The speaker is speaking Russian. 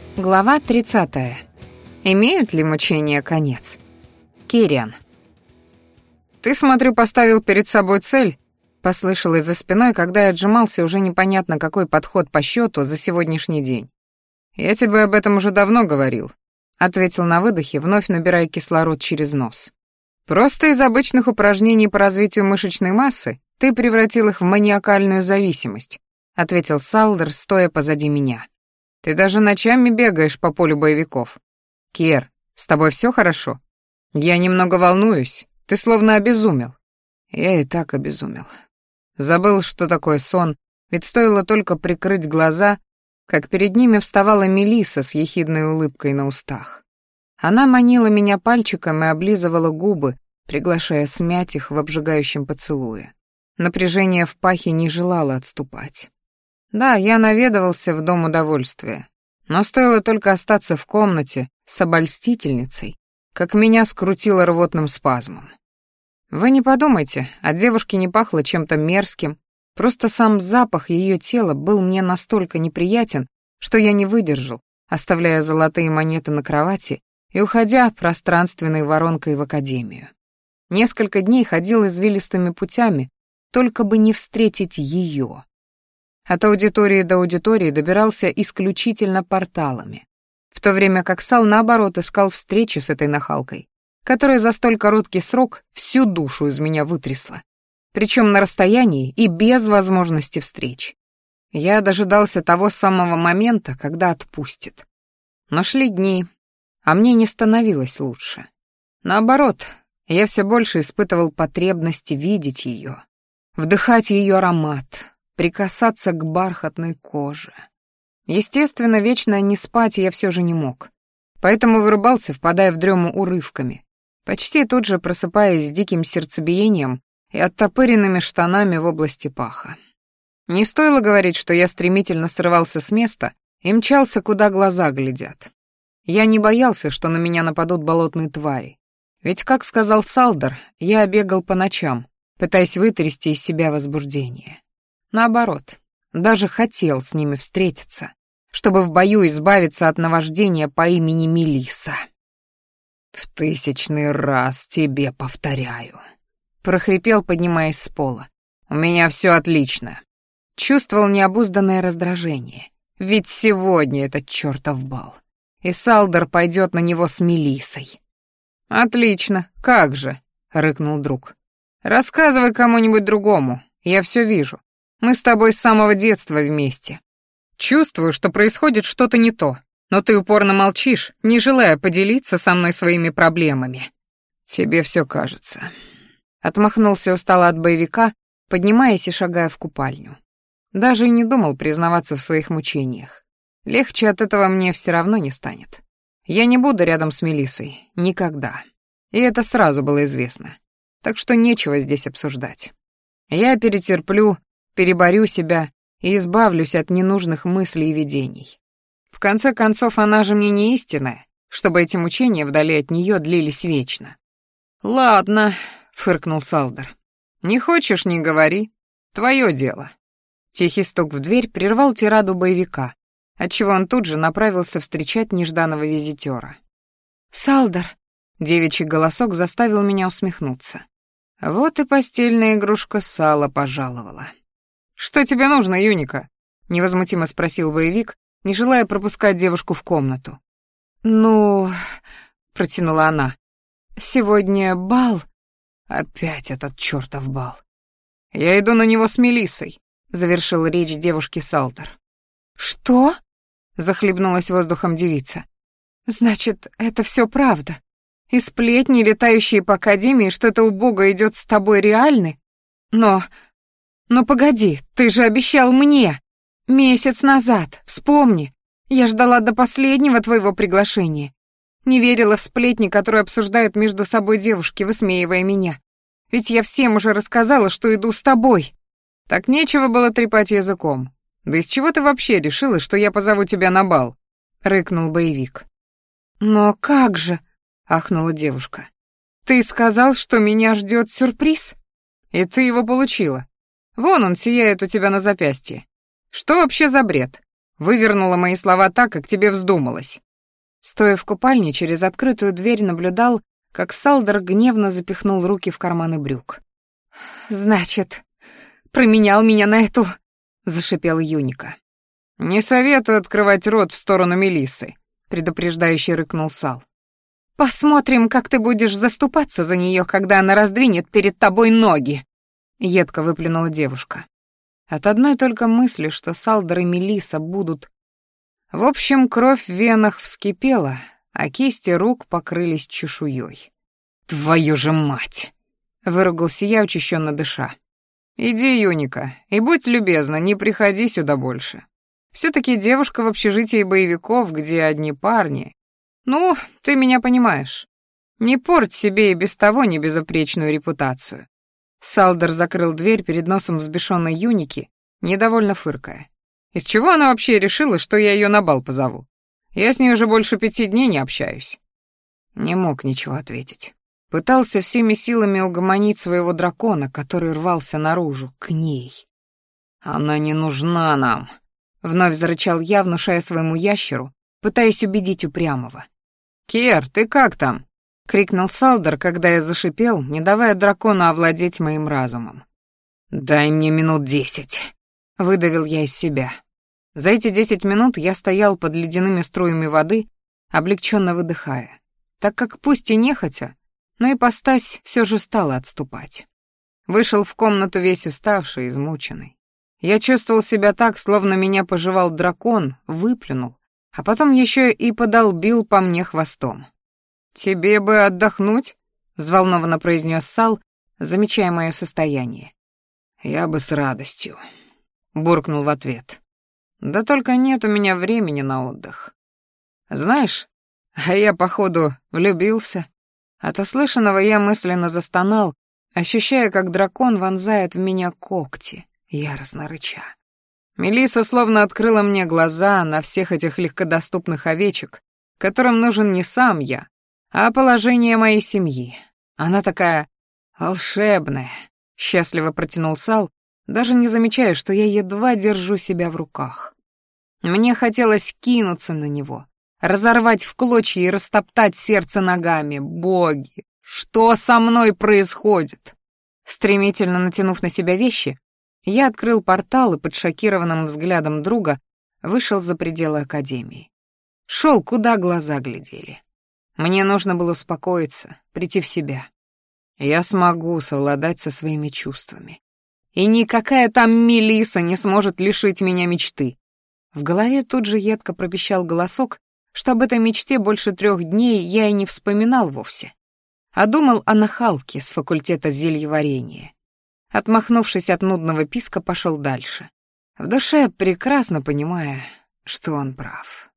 Глава 30. Имеют ли мучения конец? Кириан. «Ты, смотрю, поставил перед собой цель», — послышалось за спиной, когда я отжимался уже непонятно какой подход по счету за сегодняшний день. «Я тебе об этом уже давно говорил», — ответил на выдохе, вновь набирая кислород через нос. «Просто из обычных упражнений по развитию мышечной массы ты превратил их в маниакальную зависимость», — ответил Салдер, стоя позади меня. «Ты даже ночами бегаешь по полю боевиков. Кер, с тобой все хорошо? Я немного волнуюсь, ты словно обезумел». Я и так обезумел. Забыл, что такое сон, ведь стоило только прикрыть глаза, как перед ними вставала Мелисса с ехидной улыбкой на устах. Она манила меня пальчиком и облизывала губы, приглашая смять их в обжигающем поцелуе. Напряжение в пахе не желало отступать. Да, я наведывался в дом удовольствия, но стоило только остаться в комнате с обольстительницей, как меня скрутило рвотным спазмом. Вы не подумайте, от девушки не пахло чем-то мерзким, просто сам запах ее тела был мне настолько неприятен, что я не выдержал, оставляя золотые монеты на кровати и уходя пространственной воронкой в академию. Несколько дней ходил извилистыми путями, только бы не встретить ее. От аудитории до аудитории добирался исключительно порталами, в то время как Сал, наоборот, искал встречи с этой нахалкой, которая за столь короткий срок всю душу из меня вытрясла, причем на расстоянии и без возможности встреч. Я дожидался того самого момента, когда отпустит. Но шли дни, а мне не становилось лучше. Наоборот, я все больше испытывал потребность видеть ее, вдыхать ее аромат, прикасаться к бархатной коже. Естественно, вечно не спать я все же не мог, поэтому вырубался, впадая в дрему урывками, почти тут же просыпаясь с диким сердцебиением и оттопыренными штанами в области паха. Не стоило говорить, что я стремительно срывался с места и мчался, куда глаза глядят. Я не боялся, что на меня нападут болотные твари, ведь, как сказал Салдер, я бегал по ночам, пытаясь вытрясти из себя возбуждение. Наоборот, даже хотел с ними встретиться, чтобы в бою избавиться от наваждения по имени Мелисса. «В 1000-й раз тебе повторяю», — прохрипел, поднимаясь с пола. «У меня все отлично». Чувствовал необузданное раздражение, ведь сегодня этот чертов бал, и Салдер пойдет на него с Мелиссой. «Отлично, как же», — рыкнул друг. «Рассказывай кому-нибудь другому, я все вижу. Мы с тобой с самого детства вместе. Чувствую, что происходит что-то не то, но ты упорно молчишь, не желая поделиться со мной своими проблемами». «Тебе все кажется». Отмахнулся устало от боевика, поднимаясь и шагая в купальню. Даже и не думал признаваться в своих мучениях. Легче от этого мне все равно не станет. Я не буду рядом с Мелиссой. Никогда. И это сразу было известно. Так что нечего здесь обсуждать. Я перетерплю, переборю себя и избавлюсь от ненужных мыслей и видений. В конце концов, она же мне не истинная, чтобы эти мучения вдали от нее длились вечно. «Ладно», — фыркнул Салдер. «Не хочешь — не говори. Твое дело». Тихий стук в дверь прервал тираду боевика, отчего он тут же направился встречать нежданного визитера. «Салдер», — девичий голосок заставил меня усмехнуться. Вот и постельная игрушка Сала пожаловала. «Что тебе нужно, Юника?» — невозмутимо спросил боевик, не желая пропускать девушку в комнату. «Ну...» — протянула она. «Сегодня бал». «Опять этот чертов бал». «Я иду на него с Мелиссой», — завершил речь девушки Салдер. «Что?» — захлебнулась воздухом девица. «Значит, это все правда? И сплетни, летающие по академии, что это убого идет с тобой, реальны? Но погоди, ты же обещал мне! Месяц назад, вспомни. Я ждала до последнего твоего приглашения. Не верила в сплетни, которые обсуждают между собой девушки, высмеивая меня. Ведь я всем уже рассказала, что иду с тобой». «Так нечего было трепать языком. Да из чего ты вообще решила, что я позову тебя на бал?» — рыкнул боевик. «Но как же?» — ахнула девушка. «Ты сказал, что меня ждет сюрприз?» «И ты его получила. Вон он сияет у тебя на запястье. Что вообще за бред? Вывернула мои слова так, как тебе вздумалось». Стоя в купальне, через открытую дверь наблюдал, как Салдер гневно запихнул руки в карманы брюк. «Значит, променял меня на эту...» — зашипел Юника. «Не советую открывать рот в сторону Мелиссы», — предупреждающе рыкнул Сал. «Посмотрим, как ты будешь заступаться за нее, когда она раздвинет перед тобой ноги», — едко выплюнула девушка. От одной только мысли, что Салдер и Мелисса будут... В общем, кровь в венах вскипела, а кисти рук покрылись чешуей. «Твою же мать!» — выругался я, учащенно дыша. «Иди, Юника, и будь любезна, не приходи сюда больше. Все-таки девушка в общежитии боевиков, где одни парни. Ну, ты меня понимаешь. Не порть себе и без того небезупречную репутацию». Салдер закрыл дверь перед носом взбешенной Юники, недовольно фыркая. «Из чего она вообще решила, что я ее на бал позову? Я с ней уже больше 5 дней не общаюсь». Не мог ничего ответить. Пытался всеми силами угомонить своего дракона, который рвался наружу, к ней. «Она не нужна нам», — вновь зарычал я, внушая своему ящеру, пытаясь убедить упрямого. «Кер, ты как там?» — крикнул Салдер, когда я зашипел, не давая дракону овладеть моим разумом. «Дай мне минут 10», — выдавил я из себя. За эти 10 минут я стоял под ледяными струями воды, облегченно выдыхая, так как пусть и нехотя, но ипостась все же стала отступать. Вышел в комнату весь уставший, измученный. Я чувствовал себя так, словно меня пожевал дракон, выплюнул, а потом еще и подолбил по мне хвостом. «Тебе бы отдохнуть», — взволнованно произнес Сал, замечая мое состояние. «Я бы с радостью», — буркнул в ответ. «Да только нет у меня времени на отдых. Знаешь, а я, походу, влюбился». От услышанного я мысленно застонал, ощущая, как дракон вонзает в меня когти, яростно рыча. Мелисса словно открыла мне глаза на всех этих легкодоступных овечек, которым нужен не сам я, а положение моей семьи. Она такая волшебная, счастливо протянул Сал, даже не замечая, что я едва держу себя в руках. Мне хотелось кинуться на него, разорвать в клочья и растоптать сердце ногами. Боги, что со мной происходит? Стремительно натянув на себя вещи, я открыл портал и под шокированным взглядом друга вышел за пределы академии. Шел, куда глаза глядели. Мне нужно было успокоиться, прийти в себя. Я смогу совладать со своими чувствами. И никакая там Мелисса не сможет лишить меня мечты. В голове тут же едко пропищал голосок, что об этой мечте больше 3 дней я и не вспоминал вовсе, а думал о нахалке с факультета зельеварения. Отмахнувшись от нудного писка, пошел дальше, в душе прекрасно понимая, что он прав.